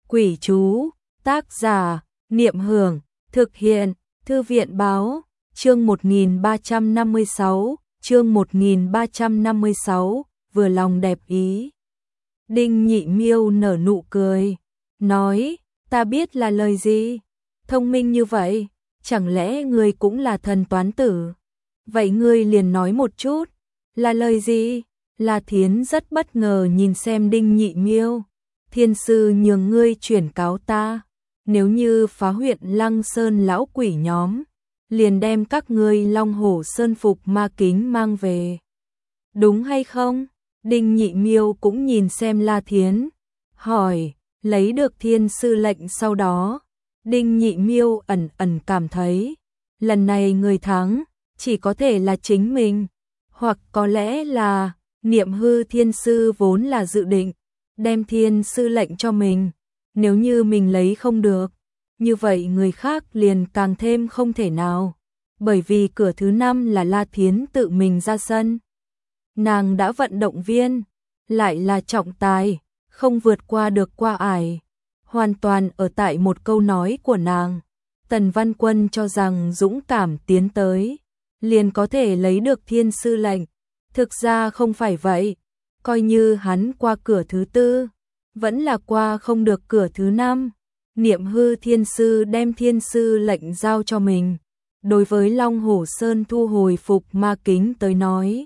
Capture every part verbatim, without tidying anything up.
Quỷ chú, tác giả, Niệm Hưởng, thực hiện, Thư viện báo, chương một nghìn ba trăm năm mươi sáu, chương một nghìn ba trăm năm mươi sáu, vừa lòng đẹp ý. Đinh Nhị Miêu nở nụ cười, nói, ta biết là lời gì, thông minh như vậy, chẳng lẽ ngươi cũng là thần toán tử? Vậy ngươi liền nói một chút, là lời gì? La Thiến rất bất ngờ nhìn xem Đinh Nhị Miêu. Thiên sư nhường ngươi chuyển cáo ta, nếu như phá huyện Lăng Sơn lão quỷ nhóm, liền đem các ngươi Long Hổ Sơn phục ma kính mang về. Đúng hay không? Đinh Nhị Miêu cũng nhìn xem La Thiến, hỏi, lấy được thiên sư lệnh sau đó, Đinh Nhị Miêu ẩn ẩn cảm thấy, lần này người thắng, chỉ có thể là chính mình, hoặc có lẽ là Niệm Hư thiên sư vốn là dự định đem thiên sư lệnh cho mình, nếu như mình lấy không được, như vậy người khác liền càng thêm không thể nào, bởi vì cửa thứ năm là La Thiến tự mình ra sân. Nàng đã vận động viên, lại là trọng tài, không vượt qua được qua ải, hoàn toàn ở tại một câu nói của nàng. Tần Văn Quân cho rằng dũng cảm tiến tới, liền có thể lấy được thiên sư lệnh, thực ra không phải vậy. Coi như hắn qua cửa thứ tư, vẫn là qua không được cửa thứ năm. Niệm Hư thiên sư đem thiên sư lệnh giao cho mình, đối với Long Hổ Sơn thu hồi phục ma kính tới nói,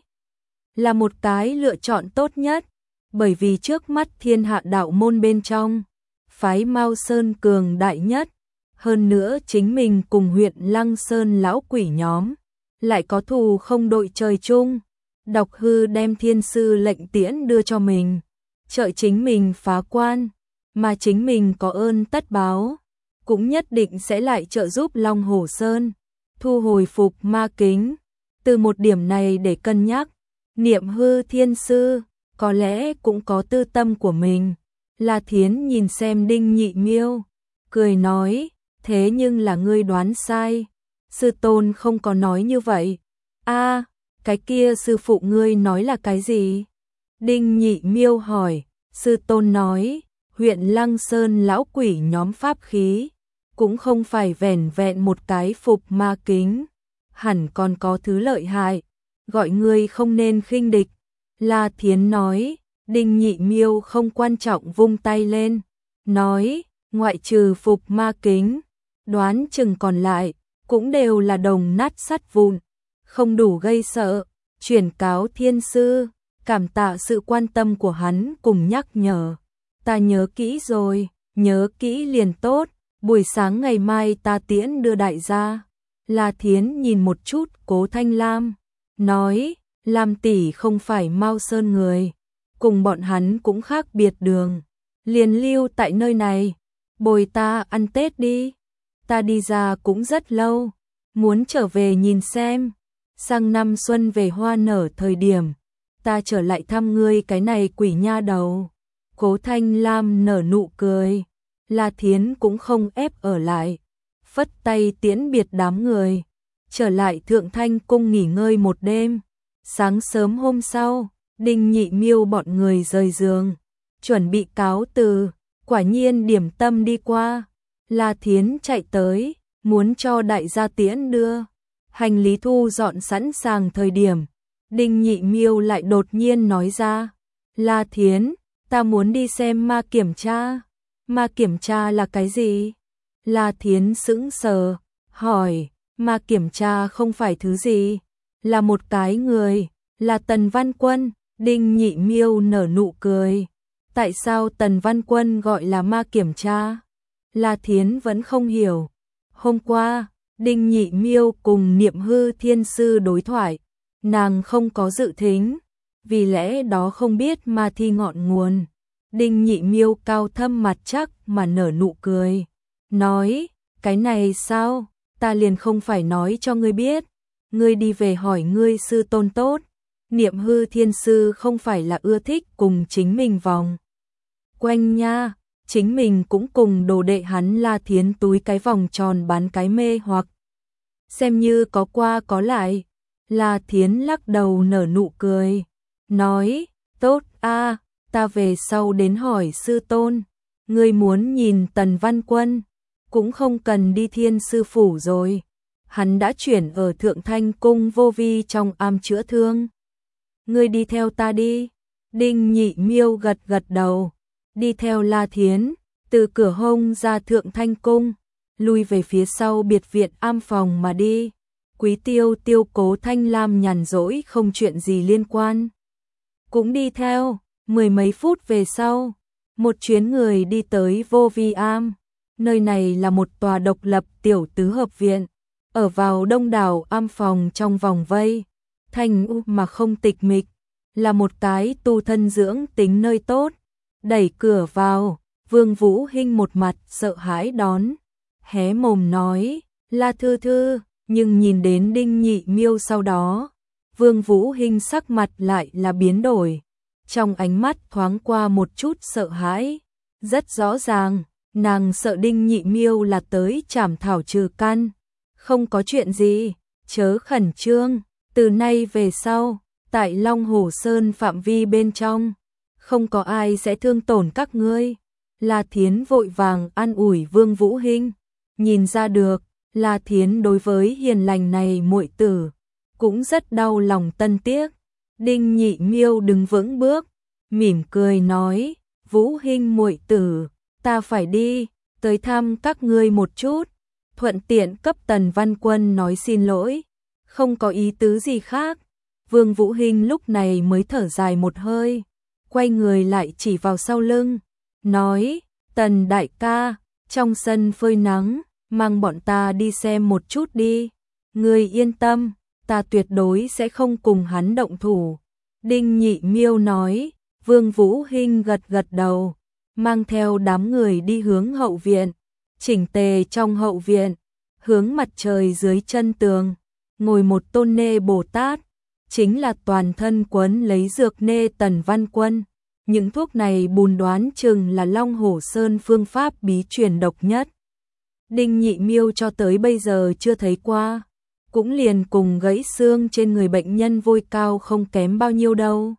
là một cái lựa chọn tốt nhất, bởi vì trước mắt thiên hạ đạo môn bên trong, phái Mao Sơn cường đại nhất, hơn nữa chính mình cùng huyện Lăng Sơn lão quỷ nhóm, lại có thù không đội trời chung. Độc Hư đem thiên sư lệnh tiễn đưa cho mình, trợ chính mình phá quan, mà chính mình có ơn tất báo, cũng nhất định sẽ lại trợ giúp Long Hổ Sơn thu hồi phục ma kính. Từ một điểm này để cân nhắc, Niệm Hư thiên sư có lẽ cũng có tư tâm của mình. La Thiến nhìn xem Đinh Nhị Miêu, cười nói, thế nhưng là ngươi đoán sai, sư tôn không có nói như vậy. A, cái kia sư phụ ngươi nói là cái gì? Đinh Nhị Miêu hỏi. Sư tôn nói, huyện Lăng Sơn lão quỷ nhóm pháp khí, cũng không phải vẻn vẹn một cái phục ma kính, hẳn còn có thứ lợi hại, gọi ngươi không nên khinh địch. La Thiến nói. Đinh Nhị Miêu không quan trọng vung tay lên, nói, ngoại trừ phục ma kính, đoán chừng còn lại, cũng đều là đồng nát sắt vụn, không đủ gây sợ. Chuyển cáo thiên sư, cảm tạ sự quan tâm của hắn cùng nhắc nhở. Ta nhớ kỹ rồi, nhớ kỹ liền tốt, buổi sáng ngày mai ta tiễn đưa đại gia. La Thiến nhìn một chút Cố Thanh Lam, nói, Lam tỷ không phải Mao Sơn người, cùng bọn hắn cũng khác biệt đường, liền lưu tại nơi này, bồi ta ăn Tết đi. Ta đi ra cũng rất lâu, muốn trở về nhìn xem. Sang năm xuân về hoa nở thời điểm, ta trở lại thăm ngươi cái này quỷ nha đầu. Cố Thanh Lam nở nụ cười, La Thiến cũng không ép ở lại, phất tay tiễn biệt đám người, trở lại Thượng Thanh cung nghỉ ngơi một đêm. Sáng sớm hôm sau, Đinh Nhị Miêu bọn người rời giường, chuẩn bị cáo từ, quả nhiên điểm tâm đi qua, La Thiến chạy tới, muốn cho đại gia tiễn đưa. Hành lý thu dọn sẵn sàng thời điểm, Đinh Nhị Miêu lại đột nhiên nói ra, La Thiến, ta muốn đi xem ma kiểm tra. Ma kiểm tra là cái gì? La Thiến sững sờ, hỏi, ma kiểm tra không phải thứ gì, là một cái người, là Tần Văn Quân. Đinh Nhị Miêu nở nụ cười, tại sao Tần Văn Quân gọi là ma kiểm tra? La Thiến vẫn không hiểu. Hôm qua, Đinh Nhị Miêu cùng Niệm Hư thiên sư đối thoại, nàng không có dự thính, vì lẽ đó không biết ma thi ngọn nguồn. Đinh Nhị Miêu cao thâm mặt chắc mà nở nụ cười, nói, cái này sao, ta liền không phải nói cho ngươi biết, ngươi đi về hỏi ngươi sư tôn tốt. Niệm Hư thiên sư không phải là ưa thích cùng chính mình vòng quanh nha, chính mình cũng cùng đồ đệ hắn La Thiến túi cái vòng tròn bán cái mê hoặc, xem như có qua có lại. La Thiến lắc đầu nở nụ cười, nói, tốt a, ta về sau đến hỏi sư tôn. ngươi muốn nhìn Tần Văn Quân, cũng không cần đi Thiên Sư Phủ rồi. Hắn đã chuyển ở Thượng Thanh Cung vô vi trong am chữa thương. Ngươi đi theo ta đi. Đinh Nhị Miêu gật gật đầu, đi theo La Thiến, từ cửa hông ra Thượng Thanh Cung, lui về phía sau biệt viện am phòng mà đi. Quý Tiêu Tiêu Cố Thanh Lam nhàn rỗi không chuyện gì liên quan, cũng đi theo. Mười mấy phút về sau, một chuyến người đi tới vô vi am. Nơi này là một tòa độc lập tiểu tứ hợp viện, ở vào đông đảo am phòng trong vòng vây, thanh u mà không tịch mịch, là một cái tu thân dưỡng tính nơi tốt. Đẩy cửa vào, Vương Vũ Hinh một mặt sợ hãi đón, hé mồm nói, La Thư Thư, nhưng nhìn đến Đinh Nhị Miêu sau đó, Vương Vũ Hinh sắc mặt lại là biến đổi, trong ánh mắt thoáng qua một chút sợ hãi, rất rõ ràng, nàng sợ Đinh Nhị Miêu là tới trảm thảo trừ căn. Không có chuyện gì, chớ khẩn trương, từ nay về sau, tại Long Hồ Sơn phạm vi bên trong, không có ai sẽ thương tổn các ngươi. La Thiến vội vàng an ủi Vương Vũ Hinh, nhìn ra được, La Thiến đối với hiền lành này muội tử cũng rất đau lòng tân tiếc. Đinh Nhị Miêu đứng vững bước, mỉm cười nói, Vũ Hinh muội tử, ta phải đi, tới thăm các ngươi một chút, thuận tiện cấp Tần Văn Quân nói xin lỗi, không có ý tứ gì khác. Vương Vũ Hinh lúc này mới thở dài một hơi, quay người lại chỉ vào sau lưng, nói, Tần đại ca, trong sân phơi nắng, mang bọn ta đi xem một chút đi. Ngươi yên tâm, ta tuyệt đối sẽ không cùng hắn động thủ. Đinh Nhị Miêu nói. Vương Vũ Hinh gật gật đầu, mang theo đám người đi hướng hậu viện. Chỉnh tề trong hậu viện, hướng mặt trời dưới chân tường, ngồi một tôn nê Bồ Tát, chính là toàn thân quấn lấy dược nê Tần Văn Quân. Những thuốc này bùn đoán chừng là Long Hổ Sơn phương pháp bí truyền độc nhất. Đinh Nhị Miêu cho tới bây giờ chưa thấy qua, cũng liền cùng gãy xương trên người bệnh nhân vôi cao không kém bao nhiêu đâu.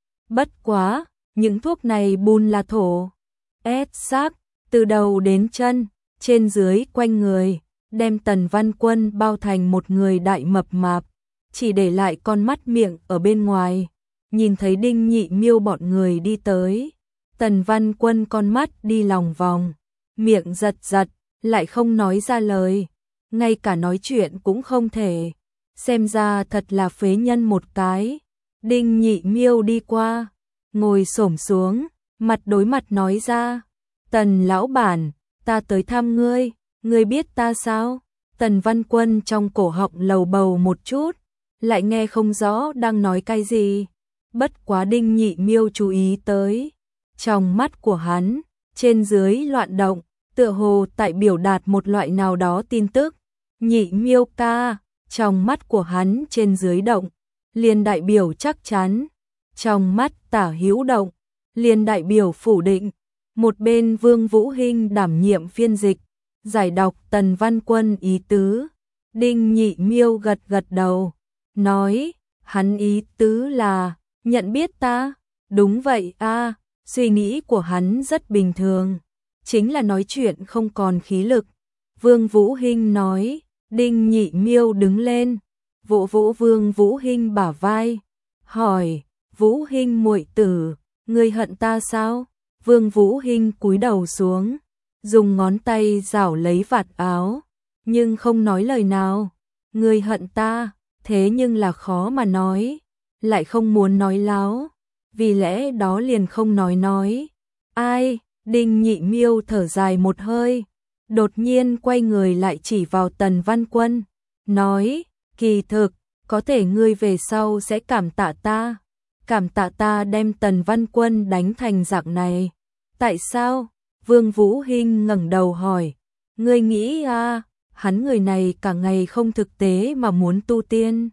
Bất quá, những thuốc này bùn là thổ, ép xác, từ đầu đến chân, trên dưới quanh người, đem Tần Văn Quân bao thành một người đại mập mạp, chỉ để lại con mắt miệng ở bên ngoài. Nhìn thấy Đinh Nhị Miêu bọn người đi tới, Tần Văn Quân con mắt đi lòng vòng, miệng giật giật, lại không nói ra lời, ngay cả nói chuyện cũng không thể, xem ra thật là phế nhân một cái. Đinh Nhị Miêu đi qua, ngồi xổm xuống, mặt đối mặt nói ra, Tần lão bản, ta tới thăm ngươi, ngươi biết ta sao? Tần Văn Quân trong cổ họng lầu bầu một chút, lại nghe không rõ đang nói cái gì. Bất quá Đinh Nhị Miêu chú ý tới, trong mắt của hắn, trên dưới loạn động, tựa hồ tại biểu đạt một loại nào đó tin tức. Nhị Miêu ca, trong mắt của hắn trên dưới động, liền đại biểu chắc chắn, trong mắt Tả Hữu động, liền đại biểu phủ định. Một bên Vương Vũ Hinh đảm nhiệm phiên dịch, giải đọc Tần Văn Quân ý tứ. Đinh Nhị Miêu gật gật đầu, nói, hắn ý tứ là, nhận biết ta? Đúng vậy a, suy nghĩ của hắn rất bình thường, chính là nói chuyện không còn khí lực. Vương Vũ Hinh nói. Đinh Nhị Miêu đứng lên, vỗ vỗ Vương Vũ Hinh bả vai, hỏi, Vũ Hinh muội tử, ngươi hận ta sao? Vương Vũ Hinh cúi đầu xuống, dùng ngón tay rảo lấy vạt áo, nhưng không nói lời nào. Ngươi hận ta, thế nhưng là khó mà nói, lại không muốn nói láo, vì lẽ đó liền không nói nói. Ai? Đinh Nhị Miêu thở dài một hơi, đột nhiên quay người lại chỉ vào Tần Văn Quân, nói, kỳ thực, có thể ngươi về sau sẽ cảm tạ ta, cảm tạ ta đem Tần Văn Quân đánh thành dạng này. Tại sao? Vương Vũ Hinh ngẩng đầu hỏi, ngươi nghĩ à, hắn người này cả ngày không thực tế mà muốn tu tiên,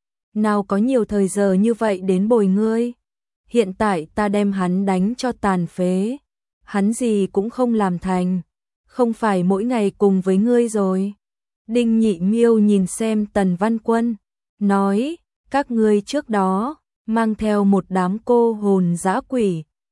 nào có nhiều thời giờ như vậy đến bồi ngươi. Hiện tại ta đem hắn đánh cho tàn phế, hắn gì cũng không làm thành, không phải mỗi ngày cùng với ngươi rồi. Đinh Nhị Miêu nhìn xem Tần Văn Quân, nói, các ngươi trước đó mang theo một đám cô hồn dã quỷ,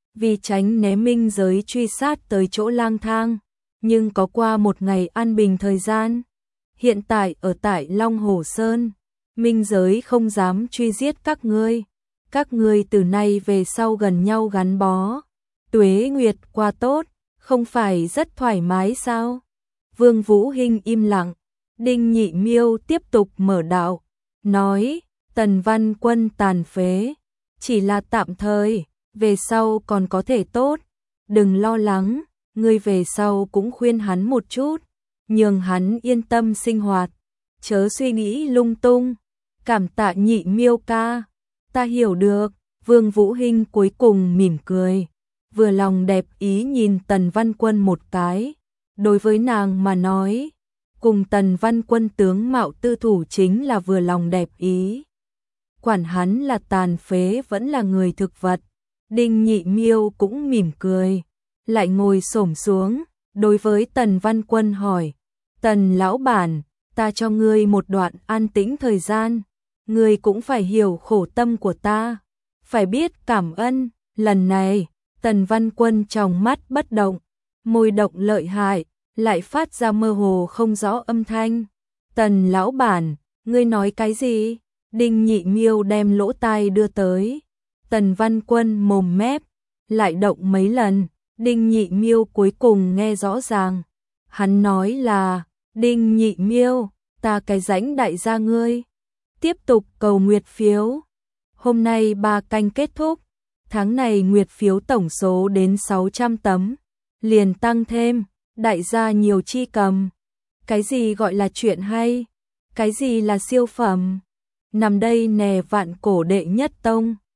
vì tránh né minh giới truy sát tới chỗ lang thang, nhưng có qua một ngày an bình thời gian. Hiện tại ở tại Long Hồ Sơn, minh giới không dám truy giết các ngươi, các ngươi từ nay về sau gần nhau gắn bó, tuế nguyệt qua tốt, không phải rất thoải mái sao? Vương Vũ Hinh im lặng, Đinh Nhị Miêu tiếp tục mở đạo, nói, Tần Văn Quân tàn phế, chỉ là tạm thời, về sau còn có thể tốt, đừng lo lắng, ngươi về sau cũng khuyên hắn một chút, nhường hắn yên tâm sinh hoạt, chớ suy nghĩ lung tung, cảm tạ Nhị Miêu ca, ta hiểu được. Vương Vũ Hinh cuối cùng mỉm cười, vừa lòng đẹp ý nhìn Tần Văn Quân một cái, đối với nàng mà nói, cùng Tần Văn Quân tướng mạo tư thủ chính là vừa lòng đẹp ý. Quản hắn là tàn phế vẫn là người thực vật. Đinh Nhị Miêu cũng mỉm cười, lại ngồi xổm xuống, đối với Tần Văn Quân hỏi, Tần lão bản, ta cho ngươi một đoạn an tĩnh thời gian, ngươi cũng phải hiểu khổ tâm của ta, phải biết cảm ơn. Lần này, Tần Văn Quân trong mắt bất động, môi động lợi hại, lại phát ra mơ hồ không rõ âm thanh. Tần lão bản, ngươi nói cái gì? Đinh Nhị Miêu đem lỗ tai đưa tới. Tần Văn Quân mồm mép, lại động mấy lần, Đinh Nhị Miêu cuối cùng nghe rõ ràng. Hắn nói là, Đinh Nhị Miêu, ta cái rãnh đại gia ngươi. Tiếp tục cầu nguyệt phiếu. Hôm nay ba canh kết thúc, tháng này nguyệt phiếu tổng số đến sáu trăm tấm, liền tăng thêm, đại gia nhiều chi cầm. Cái gì gọi là chuyện hay? Cái gì là siêu phẩm? Nằm đây nè vạn cổ đệ nhất tông.